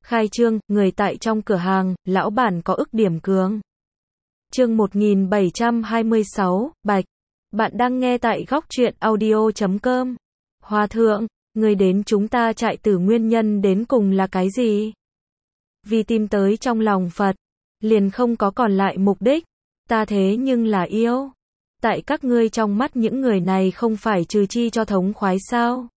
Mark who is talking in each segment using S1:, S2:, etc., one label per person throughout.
S1: Khai trương, người tại trong cửa hàng, lão bản có ức điểm cường. Chương 1726, Bạch. Bạn đang nghe tại góc truyện audio.com. Hòa thượng, người đến chúng ta trại tử nguyên nhân đến cùng là cái gì? Vì tìm tới trong lòng Phật, liền không có còn lại mục đích. Ta thế nhưng là yêu. Tại các ngươi trong mắt những người này không phải trừ chi cho thống khoái sao?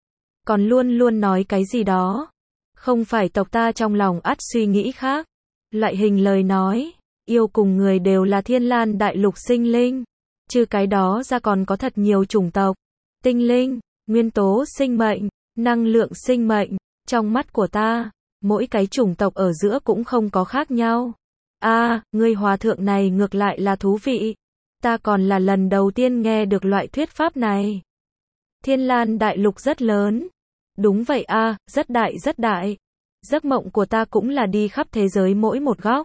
S1: Còn luôn luôn nói cái gì đó. Không phải tộc ta trong lòng ắt suy nghĩ khác. Loại hình lời nói, yêu cùng người đều là thiên lan đại lục sinh linh. Trừ cái đó ra còn có thật nhiều chủng tộc, tinh linh, nguyên tố sinh mệnh, năng lượng sinh mệnh. Trong mắt của ta, mỗi cái chủng tộc ở giữa cũng không có khác nhau. Ngươi hòa thượng này ngược lại là thú vị. Ta còn là lần đầu tiên nghe được loại thuyết pháp này. Thiên lan đại lục rất lớn. Đúng vậy rất đại rất đại. Giấc mộng của ta cũng là đi khắp thế giới mỗi một góc.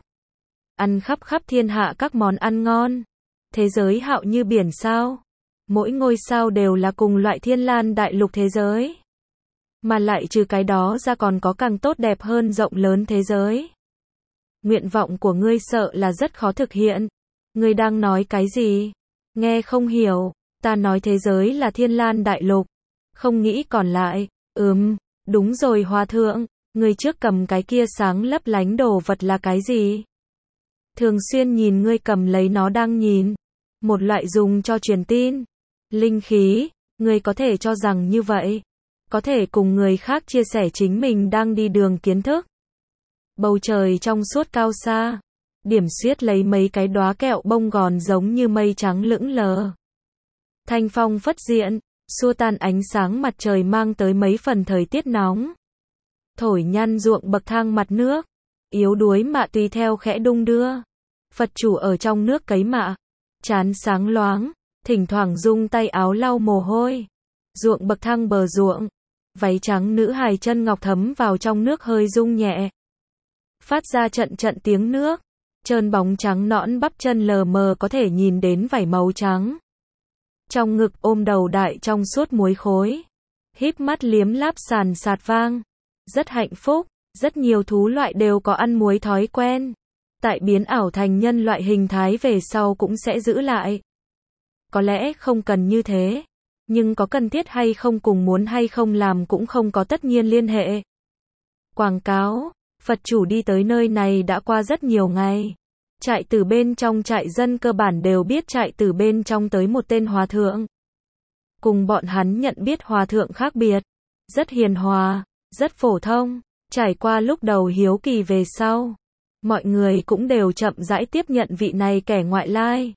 S1: Ăn khắp thiên hạ các món ăn ngon. Thế giới hạo như biển sao. Mỗi ngôi sao đều là cùng loại thiên lan đại lục thế giới. Mà lại trừ cái đó ra còn có càng tốt đẹp hơn rộng lớn thế giới. Nguyện vọng của ngươi sợ là rất khó thực hiện. Ngươi đang nói cái gì? Nghe không hiểu. Ta nói thế giới là thiên lan đại lục. Không nghĩ còn lại. Đúng rồi hòa thượng. Ngươi trước cầm cái kia sáng lấp lánh đồ vật là cái gì? Thường xuyên nhìn ngươi cầm lấy nó đang nhìn. Một loại dùng cho truyền tin. Linh khí. Ngươi có thể cho rằng như vậy. Có thể cùng người khác chia sẻ chính mình đang đi đường kiến thức. Bầu trời trong suốt cao xa. Điểm xuyết lấy mấy cái đóa kẹo bông gòn giống như mây trắng lững lờ. Thanh phong phất diện, xua tan ánh sáng mặt trời mang tới mấy phần thời tiết nóng. Thổi nhăn ruộng bậc thang mặt nước. Yếu đuối mạ tùy theo khẽ đung đưa. Phật chủ ở trong nước cấy mạ. Trán sáng loáng, thỉnh thoảng rung tay áo lau mồ hôi. Ruộng bậc thang bờ ruộng. Váy trắng nữ hài chân ngọc thấm vào trong nước hơi rung nhẹ. Phát ra trận trận tiếng nước. Trơn bóng trắng nõn bắp chân lờ mờ có thể nhìn đến vảy màu trắng. Trong ngực ôm đầu đại trong suốt muối khối. Híp mắt liếm láp sàn sạt vang. Rất hạnh phúc, rất nhiều thú loại đều có ăn muối thói quen. Tại biến ảo thành nhân loại hình thái về sau cũng sẽ giữ lại. Có lẽ không cần như thế. Nhưng có cần thiết hay không cùng muốn hay không làm cũng không có tất nhiên liên hệ. Quảng cáo. Phật chủ đi tới nơi này đã qua rất nhiều ngày. Trại tử bên trong trại dân cơ bản đều biết trại tử bên trong tới một tên hòa thượng. Cùng bọn hắn nhận biết hòa thượng khác biệt. Rất hiền hòa, rất phổ thông. Trải qua lúc đầu hiếu kỳ về sau. Mọi người cũng đều chậm rãi tiếp nhận vị này kẻ ngoại lai.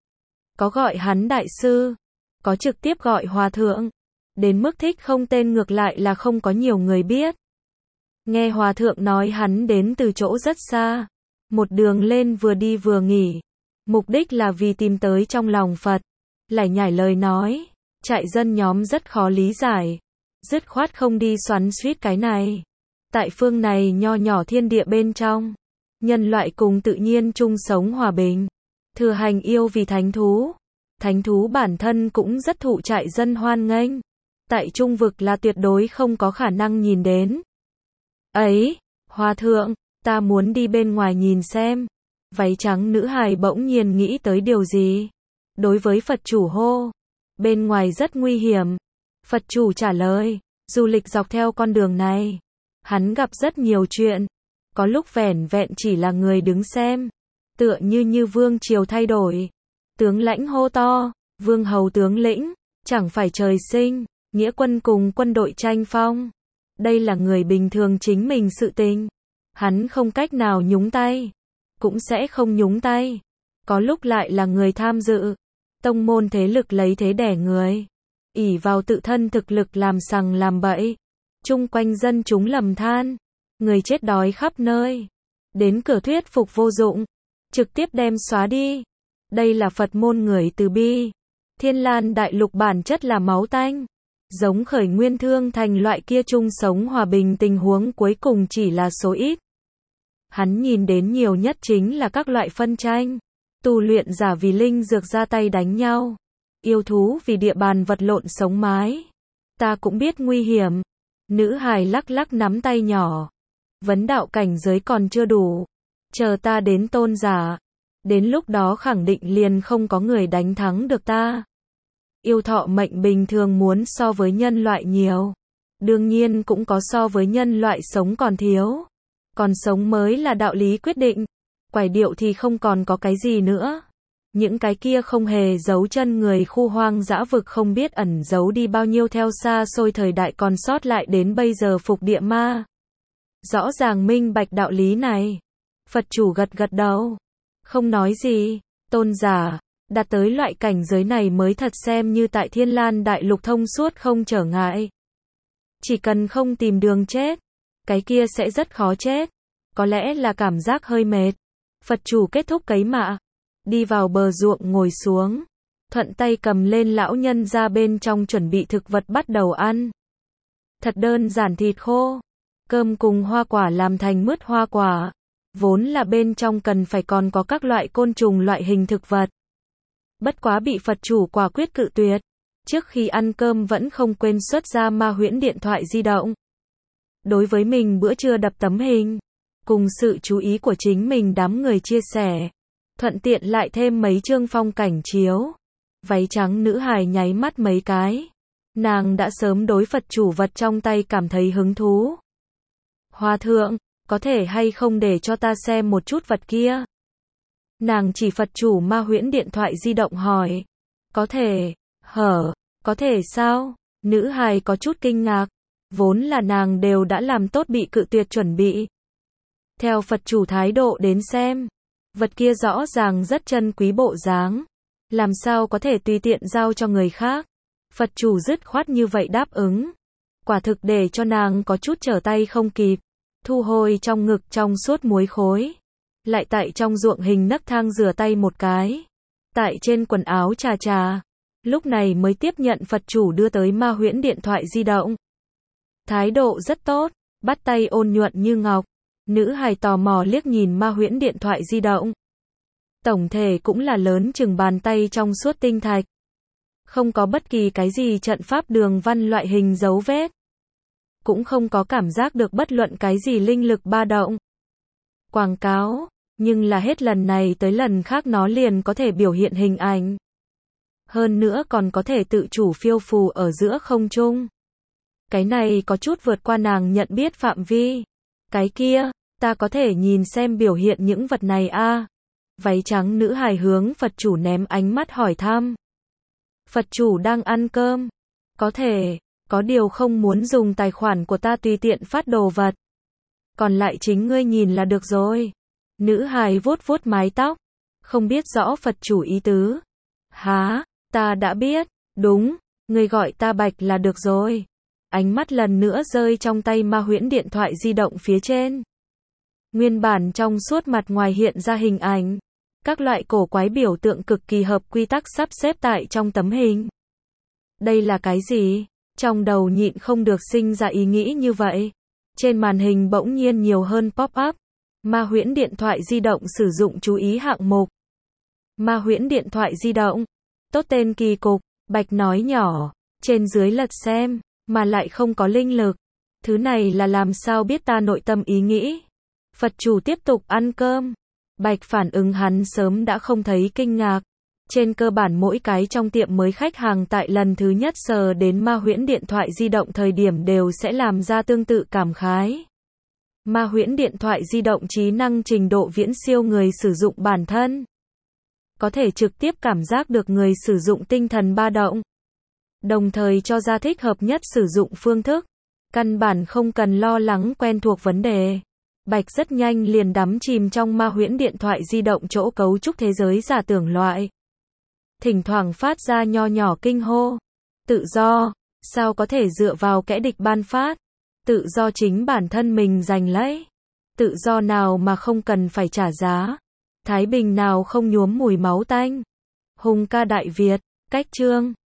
S1: Có gọi hắn đại sư. Có trực tiếp gọi hòa thượng. Đến mức thích không tên ngược lại là không có nhiều người biết. Nghe hòa thượng nói hắn đến từ chỗ rất xa. Một đường lên vừa đi vừa nghỉ. Mục đích là vì tìm tới trong lòng Phật. Lải nhải lời nói. Trại dân nhóm rất khó lý giải. Dứt khoát không đi xoắn xuýt cái này. Tại phương này nho nhỏ thiên địa bên trong. Nhân loại cùng tự nhiên chung sống hòa bình. Thừa hành yêu vì thánh thú. Thánh thú bản thân cũng rất thụ trại dân hoan nghênh. Tại trung vực là tuyệt đối không có khả năng nhìn đến. Hòa thượng, ta muốn đi bên ngoài nhìn xem. Váy trắng nữ hài bỗng nhiên nghĩ tới điều gì. Đối với Phật chủ hô. Bên ngoài rất nguy hiểm. Phật chủ trả lời. Du lịch dọc theo con đường này. Hắn gặp rất nhiều chuyện. Có lúc vẻn vẹn chỉ là người đứng xem. Tựa như vương triều thay đổi. Tướng lãnh hô to. Vương hầu tướng lĩnh. Chẳng phải trời sinh. Nghĩa quân cùng quân đội tranh phong. Đây là người bình thường chính mình sự tình. Hắn không cách nào nhúng tay. Cũng sẽ không nhúng tay. Có lúc lại là người tham dự. Tông môn thế lực lấy thế đẻ người. Ỷ vào tự thân thực lực làm sằng làm bậy. Chung quanh dân chúng lầm than. Người chết đói khắp nơi. Đến cửa thuyết phục vô dụng. Trực tiếp đem xóa đi. Đây là Phật môn người từ bi. Thiên lan đại lục bản chất là máu tanh. Giống khởi nguyên thương thành loại kia chung sống hòa bình tình huống cuối cùng chỉ là số ít. Hắn nhìn đến nhiều nhất chính là các loại phân tranh. Tu luyện giả vì linh dược ra tay đánh nhau. Yêu thú vì địa bàn vật lộn sống mái. Ta cũng biết nguy hiểm. Nữ hài lắc lắc nắm tay nhỏ. Vấn đạo cảnh giới còn chưa đủ. Chờ ta đến tôn giả. Đến lúc đó khẳng định liền không có người đánh thắng được ta. Yêu thọ mệnh bình thường muốn so với nhân loại nhiều. Đương nhiên cũng có so với nhân loại sống còn thiếu. Còn sống mới là đạo lý quyết định. Quải điệu thì không còn có cái gì nữa. Những cái kia không hề giấu chân người khu hoang dã vực không biết ẩn giấu đi bao nhiêu theo xa xôi thời đại còn sót lại đến bây giờ phục địa ma. Rõ ràng minh bạch đạo lý này. Phật chủ gật gật đầu. Không nói gì. Tôn giả. Đạt tới loại cảnh giới này mới thật xem như tại Thiên Lan Đại Lục thông suốt không trở ngại. Chỉ cần không tìm đường chết. Cái kia sẽ rất khó chết. Có lẽ là cảm giác hơi mệt. Phật chủ kết thúc cấy mạ. Đi vào bờ ruộng ngồi xuống. Thuận tay cầm lên lão nhân ra bên trong chuẩn bị thực vật bắt đầu ăn. Thật đơn giản thịt khô. Cơm cùng hoa quả làm thành mứt hoa quả. Vốn là bên trong cần phải còn có các loại côn trùng loại hình thực vật. Bất quá bị Phật chủ quả quyết cự tuyệt. Trước khi ăn cơm vẫn không quên xuất ra ma huyễn điện thoại di động. Đối với mình bữa trưa đập tấm hình. Cùng sự chú ý của chính mình đám người chia sẻ. Thuận tiện lại thêm mấy chương phong cảnh chiếu. Váy trắng nữ hài nháy mắt mấy cái. Nàng đã sớm đối Phật chủ vật trong tay cảm thấy hứng thú. Hòa thượng, có thể hay không để cho ta xem một chút vật kia? Nàng chỉ Phật chủ ma huyễn điện thoại di động hỏi. Có thể, có thể sao? Nữ hài có chút kinh ngạc. Vốn là nàng đều đã làm tốt bị cự tuyệt chuẩn bị. Theo Phật chủ thái độ đến xem. Vật kia rõ ràng rất chân quý bộ dáng. Làm sao có thể tùy tiện giao cho người khác. Phật chủ dứt khoát như vậy đáp ứng. Quả thực để cho nàng có chút trở tay không kịp. Thu hồi trong ngực trong suốt muối khối. Lại tại trong ruộng hình nấc thang rửa tay một cái. Tại trên quần áo trà trà. Lúc này mới tiếp nhận Phật chủ đưa tới ma huyễn điện thoại di động. Thái độ rất tốt. Bắt tay ôn nhuận như ngọc. Nữ hài tò mò liếc nhìn ma huyễn điện thoại di động. Tổng thể cũng là lớn chừng bàn tay trong suốt tinh thạch. Không có bất kỳ cái gì trận pháp đường văn loại hình dấu vết. Cũng không có cảm giác được bất luận cái gì linh lực ba động. Quảng cáo, nhưng là hết lần này tới lần khác nó liền có thể biểu hiện hình ảnh. Hơn nữa còn có thể tự chủ phiêu phù ở giữa không trung. Cái này có chút vượt qua nàng nhận biết phạm vi. Cái kia, ta có thể nhìn xem biểu hiện những vật này a? Váy trắng nữ hài hướng Phật chủ ném ánh mắt hỏi thăm. Phật chủ đang ăn cơm. Có thể, có điều không muốn dùng tài khoản của ta tùy tiện phát đồ vật. Còn lại chính ngươi nhìn là được rồi. Nữ hài vuốt vuốt mái tóc. Không biết rõ Phật chủ ý tứ. Hả, ta đã biết, đúng, ngươi gọi ta Bạch là được rồi. Ánh mắt lần nữa rơi trong tay ma huyễn điện thoại di động phía trên. Nguyên bản trong suốt mặt ngoài hiện ra hình ảnh. Các loại cổ quái biểu tượng cực kỳ hợp quy tắc sắp xếp tại trong tấm hình. Đây là cái gì? Trong đầu nhịn không được sinh ra ý nghĩ như vậy. Trên màn hình bỗng nhiên nhiều hơn pop-up. Ma huyễn điện thoại di động sử dụng chú ý hạng mục. Ma huyễn điện thoại di động. Tốt tên kỳ cục, Bạch nói nhỏ. Trên dưới lật xem, mà lại không có linh lực. Thứ này là làm sao biết ta nội tâm ý nghĩ. Phật chủ tiếp tục ăn cơm. Bạch phản ứng hắn sớm đã không thấy kinh ngạc. Trên cơ bản mỗi cái trong tiệm mới khách hàng tại lần thứ nhất sờ đến ma huyễn điện thoại di động thời điểm đều sẽ làm ra tương tự cảm khái. Ma huyễn điện thoại di động trí năng trình độ viễn siêu người sử dụng bản thân. Có thể trực tiếp cảm giác được người sử dụng tinh thần ba động. Đồng thời cho ra thích hợp nhất sử dụng phương thức. Căn bản không cần lo lắng quen thuộc vấn đề. Bạch rất nhanh liền đắm chìm trong ma huyễn điện thoại di động chỗ cấu trúc thế giới giả tưởng loại. Thỉnh thoảng phát ra nho nhỏ kinh hô. Tự do, sao có thể dựa vào kẻ địch ban phát? Tự do chính bản thân mình giành lấy. Tự do nào mà không cần phải trả giá? Thái bình nào không nhuốm mùi máu tanh? Hùng ca Đại Việt, cách chương